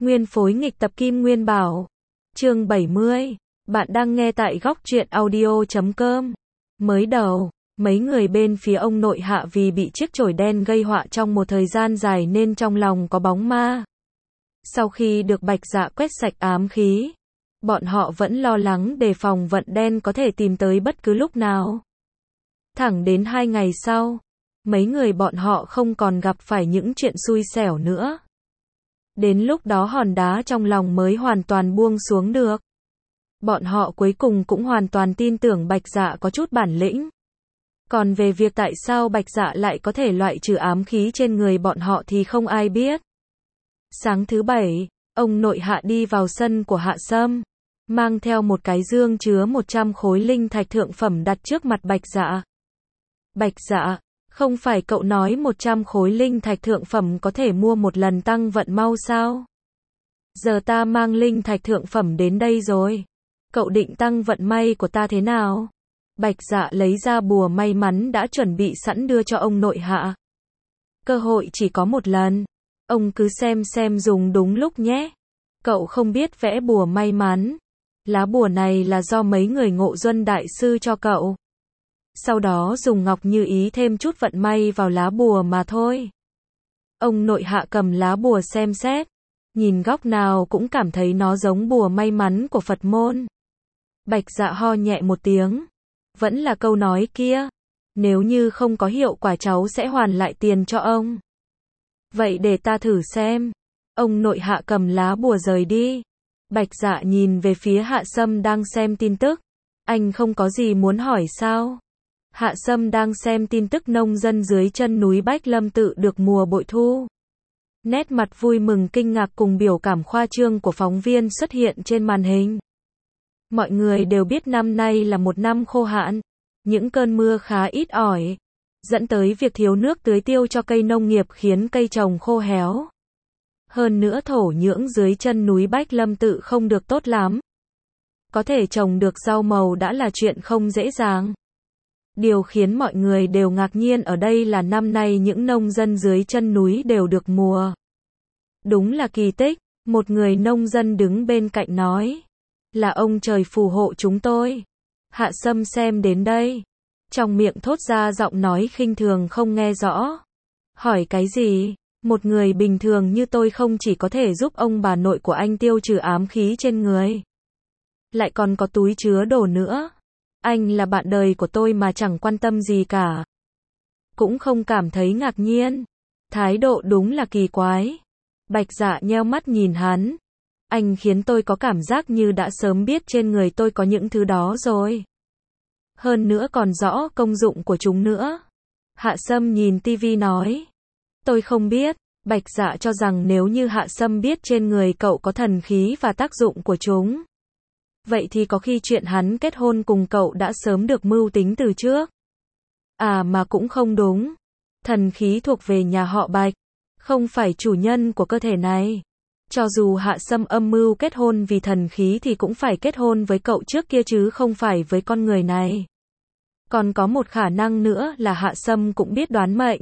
Nguyên phối nghịch tập Kim Nguyên Bảo. Chương 70. Bạn đang nghe tại góc truyện audio.com. Mới đầu, mấy người bên phía ông nội Hạ vì bị chiếc chổi đen gây họa trong một thời gian dài nên trong lòng có bóng ma. Sau khi được Bạch Dạ quét sạch ám khí, bọn họ vẫn lo lắng đề phòng vận đen có thể tìm tới bất cứ lúc nào. Thẳng đến 2 ngày sau, mấy người bọn họ không còn gặp phải những chuyện xui xẻo nữa. Đến lúc đó hòn đá trong lòng mới hoàn toàn buông xuống được. Bọn họ cuối cùng cũng hoàn toàn tin tưởng Bạch Dạ có chút bản lĩnh. Còn về việc tại sao Bạch Dạ lại có thể loại trừ ám khí trên người bọn họ thì không ai biết. Sáng thứ Bảy, ông nội Hạ đi vào sân của Hạ Sâm, mang theo một cái dương chứa 100 khối linh thạch thượng phẩm đặt trước mặt Bạch Dạ. Bạch Dạ, không phải cậu nói 100 khối linh thạch thượng phẩm có thể mua một lần tăng vận mau sao? Giờ ta mang linh thạch thượng phẩm đến đây rồi. Cậu định tăng vận may của ta thế nào? Bạch Dạ lấy ra bùa may mắn đã chuẩn bị sẵn đưa cho ông nội Hạ. Cơ hội chỉ có một lần. Ông cứ xem dùng đúng lúc nhé. Cậu không biết vẽ bùa may mắn. Lá bùa này là do mấy người Ngộ Duân đại sư cho cậu. Sau đó dùng ngọc như ý thêm chút vận may vào lá bùa mà thôi. Ông nội Hạ cầm lá bùa xem xét. Nhìn góc nào cũng cảm thấy nó giống bùa may mắn của Phật môn. Bạch Dạ ho nhẹ một tiếng. Vẫn là câu nói kia. Nếu như không có hiệu quả cháu sẽ hoàn lại tiền cho ông. Vậy để ta thử xem. Ông nội Hạ cầm lá bùa rời đi. Bạch Dạ nhìn về phía Hạ Sâm đang xem tin tức. Anh không có gì muốn hỏi sao? Hạ Sâm đang xem tin tức nông dân dưới chân núi Bách Lâm Tự được mùa bội thu. Nét mặt vui mừng kinh ngạc cùng biểu cảm khoa trương của phóng viên xuất hiện trên màn hình. Mọi người đều biết năm nay là một năm khô hạn, những cơn mưa khá ít ỏi, dẫn tới việc thiếu nước tưới tiêu cho cây nông nghiệp khiến cây trồng khô héo. Hơn nữa thổ nhưỡng dưới chân núi Bách Lâm Tự không được tốt lắm. Có thể trồng được rau màu đã là chuyện không dễ dàng. Điều khiến mọi người đều ngạc nhiên ở đây là năm nay những nông dân dưới chân núi đều được mùa. Đúng là kỳ tích, một người nông dân đứng bên cạnh nói. Là ông trời phù hộ chúng tôi. Hạ Sâm xem đến đây. Trong miệng thốt ra giọng nói khinh thường không nghe rõ. Hỏi cái gì? Một người bình thường như tôi không chỉ có thể giúp ông bà nội của anh tiêu trừ ám khí trên người. Lại còn có túi chứa đồ nữa. Anh là bạn đời của tôi mà chẳng quan tâm gì cả. Cũng không cảm thấy ngạc nhiên. Thái độ đúng là kỳ quái. Bạch Dạ nheo mắt nhìn hắn. Anh khiến tôi có cảm giác như đã sớm biết trên người tôi có những thứ đó rồi. Hơn nữa còn rõ công dụng của chúng nữa. Hạ Sâm nhìn tivi nói. Tôi không biết. Bạch Dạ cho rằng nếu như Hạ Sâm biết trên người cậu có thần khí và tác dụng của chúng. Vậy thì có khi chuyện hắn kết hôn cùng cậu đã sớm được mưu tính từ trước. À mà cũng không đúng. Thần khí thuộc về nhà họ Bạch. Không phải chủ nhân của cơ thể này. Cho dù Hạ Sâm âm mưu kết hôn vì thần khí thì cũng phải kết hôn với cậu trước kia chứ không phải với con người này. Còn có một khả năng nữa là Hạ Sâm cũng biết đoán mệnh.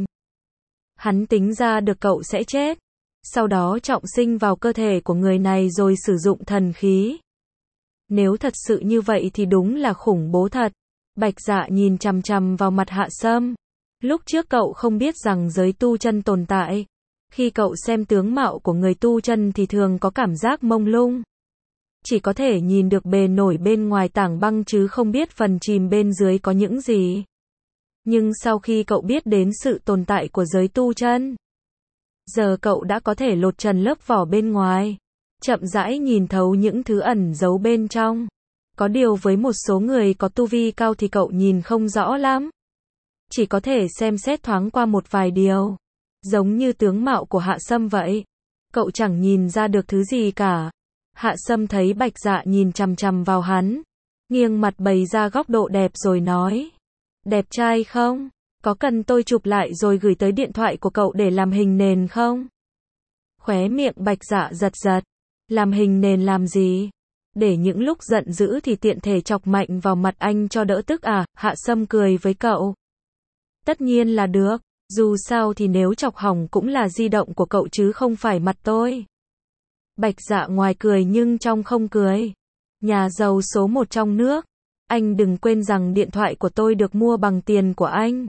Hắn tính ra được cậu sẽ chết. Sau đó trọng sinh vào cơ thể của người này rồi sử dụng thần khí. Nếu thật sự như vậy thì đúng là khủng bố thật. Bạch Dạ nhìn chằm chằm vào mặt Hạ Sâm. Lúc trước cậu không biết rằng giới tu chân tồn tại. Khi cậu xem tướng mạo của người tu chân thì thường có cảm giác mông lung. Chỉ có thể nhìn được bề nổi bên ngoài tảng băng chứ không biết phần chìm bên dưới có những gì. Nhưng sau khi cậu biết đến sự tồn tại của giới tu chân, giờ cậu đã có thể lột trần lớp vỏ bên ngoài, chậm rãi nhìn thấu những thứ ẩn giấu bên trong. Có điều với một số người có tu vi cao thì cậu nhìn không rõ lắm. Chỉ có thể xem xét thoáng qua một vài điều. Giống như tướng mạo của Hạ Sâm vậy. Cậu chẳng nhìn ra được thứ gì cả. Hạ Sâm thấy Bạch Dạ nhìn chằm chằm vào hắn. Nghiêng mặt bày ra góc độ đẹp rồi nói. Đẹp trai không? Có cần tôi chụp lại rồi gửi tới điện thoại của cậu để làm hình nền không? Khóe miệng Bạch Dạ giật giật. Làm hình nền làm gì? Để những lúc giận dữ thì tiện thể chọc mạnh vào mặt anh cho đỡ tức à? Hạ Sâm cười với cậu. Tất nhiên là được. Dù sao thì nếu chọc hỏng cũng là di động của cậu chứ không phải mặt tôi. Bạch Dạ ngoài cười nhưng trong không cười. Nhà giàu số 1 trong nước. Anh đừng quên rằng điện thoại của tôi được mua bằng tiền của anh.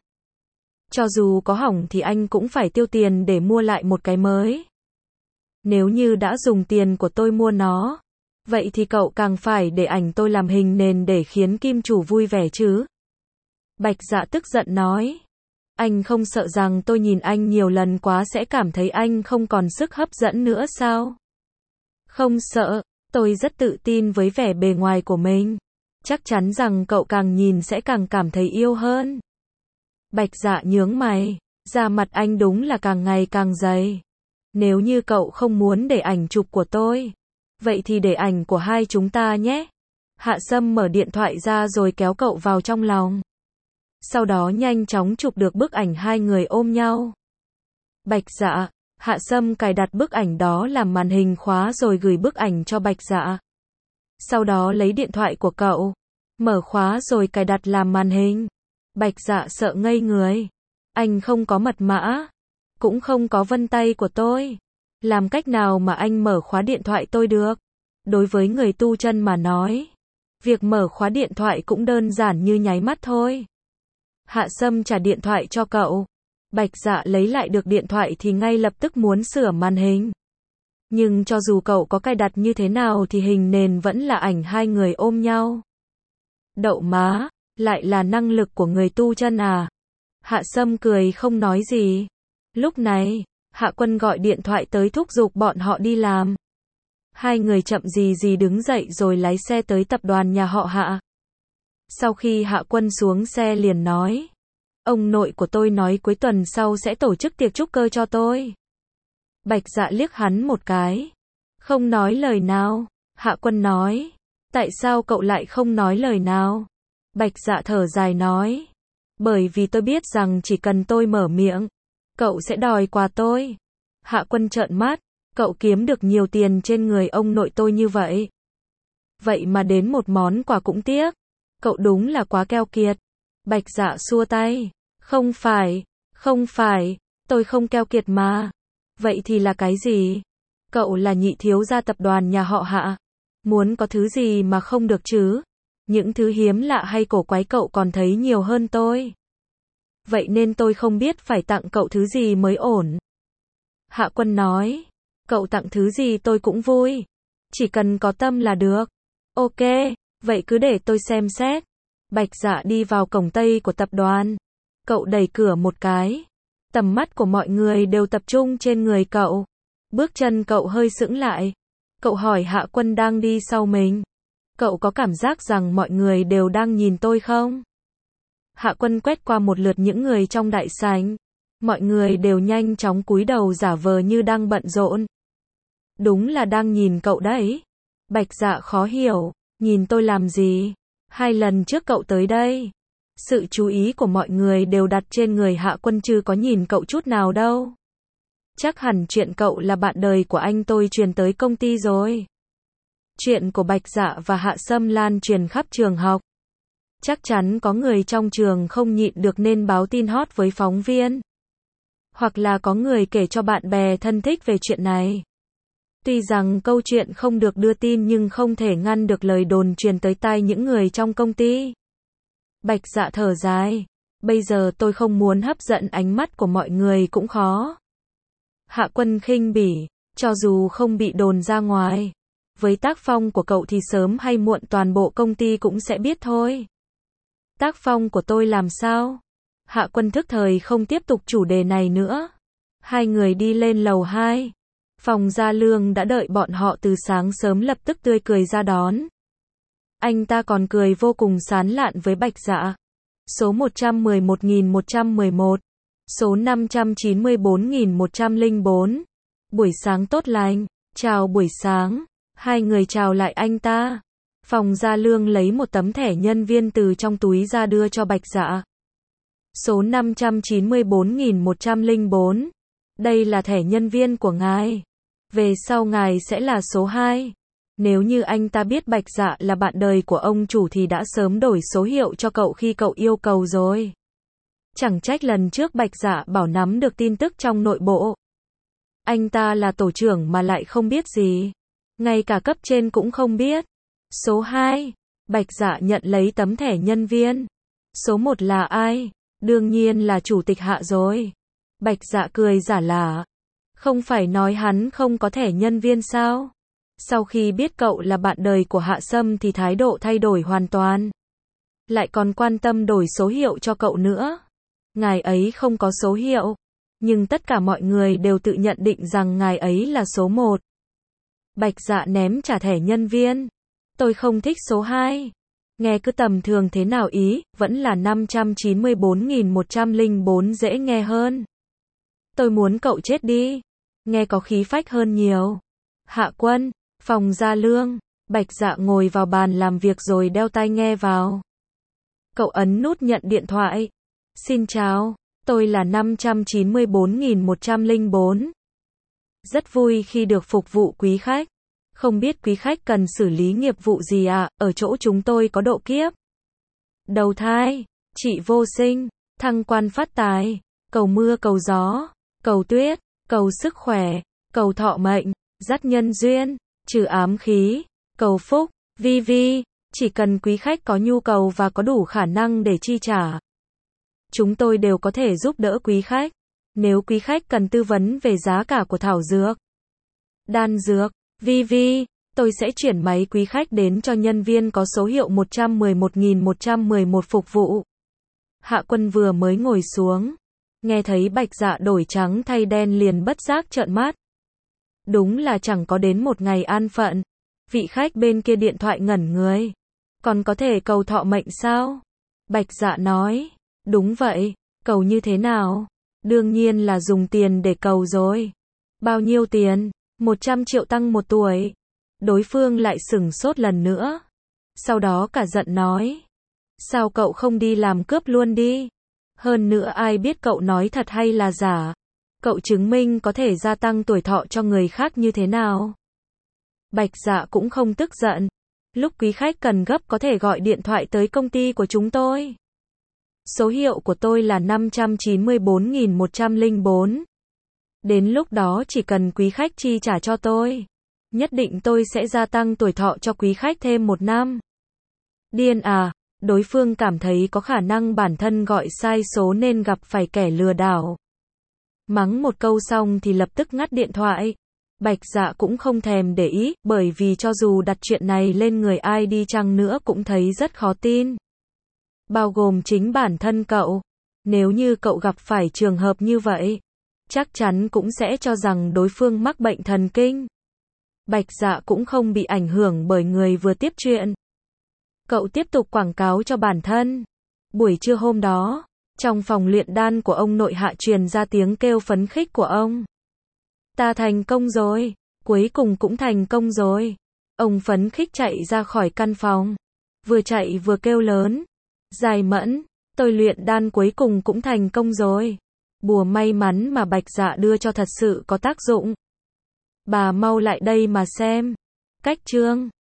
Cho dù có hỏng thì anh cũng phải tiêu tiền để mua lại một cái mới. Nếu như đã dùng tiền của tôi mua nó, vậy thì cậu càng phải để ảnh tôi làm hình nền để khiến kim chủ vui vẻ chứ. Bạch Dạ tức giận nói. Anh không sợ rằng tôi nhìn anh nhiều lần quá sẽ cảm thấy anh không còn sức hấp dẫn nữa sao? Không sợ, tôi rất tự tin với vẻ bề ngoài của mình. Chắc chắn rằng cậu càng nhìn sẽ càng cảm thấy yêu hơn. Bạch Dạ nhướng mày, da mặt anh đúng là càng ngày càng dày. Nếu như cậu không muốn để ảnh chụp của tôi, vậy thì để ảnh của hai chúng ta nhé. Hạ Sâm mở điện thoại ra rồi kéo cậu vào trong lòng. Sau đó nhanh chóng chụp được bức ảnh hai người ôm nhau. Bạch Dạ, Hạ Sâm cài đặt bức ảnh đó làm màn hình khóa rồi gửi bức ảnh cho Bạch Dạ. Sau đó lấy điện thoại của cậu, mở khóa rồi cài đặt làm màn hình. Bạch Dạ sợ ngây người. Anh không có mật mã, cũng không có vân tay của tôi. Làm cách nào mà anh mở khóa điện thoại tôi được? Đối với người tu chân mà nói, việc mở khóa điện thoại cũng đơn giản như nháy mắt thôi. Hạ Sâm trả điện thoại cho cậu. Bạch Dạ lấy lại được điện thoại thì ngay lập tức muốn sửa màn hình. Nhưng cho dù cậu có cài đặt như thế nào thì hình nền vẫn là ảnh hai người ôm nhau. Đậu má, lại là năng lực của người tu chân à? Hạ Sâm cười không nói gì. Lúc này, Hạ Quân gọi điện thoại tới thúc giục bọn họ đi làm. Hai người chậm gì gì đứng dậy rồi lái xe tới tập đoàn nhà họ Hạ. Sau khi Hạ Quân xuống xe liền nói. Ông nội của tôi nói cuối tuần sau sẽ tổ chức tiệc chúc cơ cho tôi. Bạch Dạ liếc hắn một cái. Không nói lời nào. Hạ Quân nói. Tại sao cậu lại không nói lời nào? Bạch Dạ thở dài nói. Bởi vì tôi biết rằng chỉ cần tôi mở miệng, cậu sẽ đòi quà tôi. Hạ Quân trợn mắt. Cậu kiếm được nhiều tiền trên người ông nội tôi như vậy. Vậy mà đến một món quà cũng tiếc. Cậu đúng là quá keo kiệt. Bạch Dạ xua tay. Không phải, tôi không keo kiệt mà. Vậy thì là cái gì? Cậu là nhị thiếu gia tập đoàn nhà họ Hạ. Muốn có thứ gì mà không được chứ? Những thứ hiếm lạ hay cổ quái cậu còn thấy nhiều hơn tôi. Vậy nên tôi không biết phải tặng cậu thứ gì mới ổn. Hạ Quân nói. Cậu tặng thứ gì tôi cũng vui. Chỉ cần có tâm là được. Ok, vậy cứ để tôi xem xét. Bạch Dạ đi vào cổng Tây của tập đoàn. Cậu đẩy cửa một cái. Tầm mắt của mọi người đều tập trung trên người cậu. Bước chân cậu hơi sững lại. Cậu hỏi Hạ Quân đang đi sau mình. Cậu có cảm giác rằng mọi người đều đang nhìn tôi không? Hạ Quân quét qua một lượt những người trong đại sảnh. Mọi người đều nhanh chóng cúi đầu giả vờ như đang bận rộn. Đúng là đang nhìn cậu đấy. Bạch Dạ khó hiểu. Nhìn tôi làm gì? 2 lần trước cậu tới đây. Sự chú ý của mọi người đều đặt trên người Hạ Quân chứ có nhìn cậu chút nào đâu. Chắc hẳn chuyện cậu là bạn đời của anh tôi truyền tới công ty rồi. Chuyện của Bạch Dạ và Hạ Sâm lan truyền khắp trường học. Chắc chắn có người trong trường không nhịn được nên báo tin hot với phóng viên. Hoặc là có người kể cho bạn bè thân thích về chuyện này. Tuy rằng câu chuyện không được đưa tin nhưng không thể ngăn được lời đồn truyền tới tai những người trong công ty. Bạch Dạ thở dài. Bây giờ tôi không muốn hấp dẫn ánh mắt của mọi người cũng khó. Hạ Quân khinh bỉ. Cho dù không bị đồn ra ngoài, với tác phong của cậu thì sớm hay muộn toàn bộ công ty cũng sẽ biết thôi. Tác phong của tôi làm sao? Hạ Quân thức thời không tiếp tục chủ đề này nữa. Hai người đi lên lầu 2. Phòng Gia Lương đã đợi bọn họ từ sáng sớm lập tức tươi cười ra đón. Anh ta còn cười vô cùng sán lạn với Bạch Dạ. Số 111.111. Số 594.104. Buổi sáng tốt lành. Chào buổi sáng. Hai người chào lại anh ta. Phòng Gia Lương lấy một tấm thẻ nhân viên từ trong túi ra đưa cho Bạch Dạ. Số 594.104. Đây là thẻ nhân viên của ngài. Về sau ngài sẽ là số 2. Nếu như anh ta biết Bạch Dạ là bạn đời của ông chủ thì đã sớm đổi số hiệu cho cậu khi cậu yêu cầu rồi. Chẳng trách lần trước Bạch Dạ bảo nắm được tin tức trong nội bộ. Anh ta là tổ trưởng mà lại không biết gì. Ngay cả cấp trên cũng không biết. Số 2. Bạch Dạ nhận lấy tấm thẻ nhân viên. Số 1 là ai? Đương nhiên là chủ tịch Hạ rồi. Bạch Dạ cười giả lả. Không phải nói hắn không có thẻ nhân viên sao? Sau khi biết cậu là bạn đời của Hạ Sâm thì thái độ thay đổi hoàn toàn. Lại còn quan tâm đổi số hiệu cho cậu nữa. Ngài ấy không có số hiệu, nhưng tất cả mọi người đều tự nhận định rằng ngài ấy là số 1. Bạch Dạ ném trả thẻ nhân viên. Tôi không thích số 2. Nghe cứ tầm thường thế nào ý, vẫn là 594.104 dễ nghe hơn. Tôi muốn cậu chết đi. Nghe có khí phách hơn nhiều. Hạ Quân, phòng gia lương. Bạch Dạ ngồi vào bàn làm việc rồi đeo tai nghe vào. Cậu ấn nút nhận điện thoại. Xin chào, tôi là 594.104. Rất vui khi được phục vụ quý khách. Không biết quý khách cần xử lý nghiệp vụ gì ạ? Ở chỗ chúng tôi có độ kiếp, đầu thai, trị vô sinh, thăng quan phát tài, cầu mưa cầu gió, cầu tuyết, cầu sức khỏe, cầu thọ mệnh, dắt nhân duyên, trừ ám khí, cầu phúc, vi. Chỉ cần quý khách có nhu cầu và có đủ khả năng để chi trả, chúng tôi đều có thể giúp đỡ quý khách. Nếu quý khách cần tư vấn về giá cả của thảo dược, đan dược, vi, tôi sẽ chuyển máy quý khách đến cho nhân viên có số hiệu 111.111 phục vụ. Hạ Quân vừa mới ngồi xuống, nghe thấy Bạch Dạ đổi trắng thay đen liền bất giác trợn mắt. Đúng là chẳng có đến một ngày an phận. Vị khách bên kia điện thoại ngẩn người. Còn có thể cầu thọ mệnh sao? Bạch Dạ nói. Đúng vậy, cầu như thế nào? Đương nhiên là dùng tiền để cầu rồi. Bao nhiêu tiền? 100 triệu tăng 1 tuổi. Đối phương lại sửng sốt lần nữa. Sau đó cả giận nói. Sao cậu không đi làm cướp luôn đi? Hơn nữa ai biết cậu nói thật hay là giả? Cậu chứng minh có thể gia tăng tuổi thọ cho người khác như thế nào? Bạch Dạ cũng không tức giận. Lúc quý khách cần gấp có thể gọi điện thoại tới công ty của chúng tôi. Số hiệu của tôi là 594.104. Đến lúc đó chỉ cần quý khách chi trả cho tôi, nhất định tôi sẽ gia tăng tuổi thọ cho quý khách thêm 1 năm. Điên à? Đối phương cảm thấy có khả năng bản thân gọi sai số nên gặp phải kẻ lừa đảo. Mắng một câu xong thì lập tức ngắt điện thoại. Bạch Dạ cũng không thèm để ý, bởi vì cho dù đặt chuyện này lên người ai đi chăng nữa cũng thấy rất khó tin. Bao gồm chính bản thân cậu. Nếu như cậu gặp phải trường hợp như vậy, chắc chắn cũng sẽ cho rằng đối phương mắc bệnh thần kinh. Bạch Dạ cũng không bị ảnh hưởng bởi người vừa tiếp chuyện. Cậu tiếp tục quảng cáo cho bản thân. Buổi trưa hôm đó, trong phòng luyện đan của ông nội Hạ truyền ra tiếng kêu phấn khích của ông. Ta thành công rồi, cuối cùng cũng thành công rồi. Ông phấn khích chạy ra khỏi căn phòng. Vừa chạy vừa kêu lớn. Giải Mẫn, tôi luyện đan cuối cùng cũng thành công rồi. Bùa may mắn mà Bạch Dạ đưa cho thật sự có tác dụng. Bà mau lại đây mà xem. Cách chương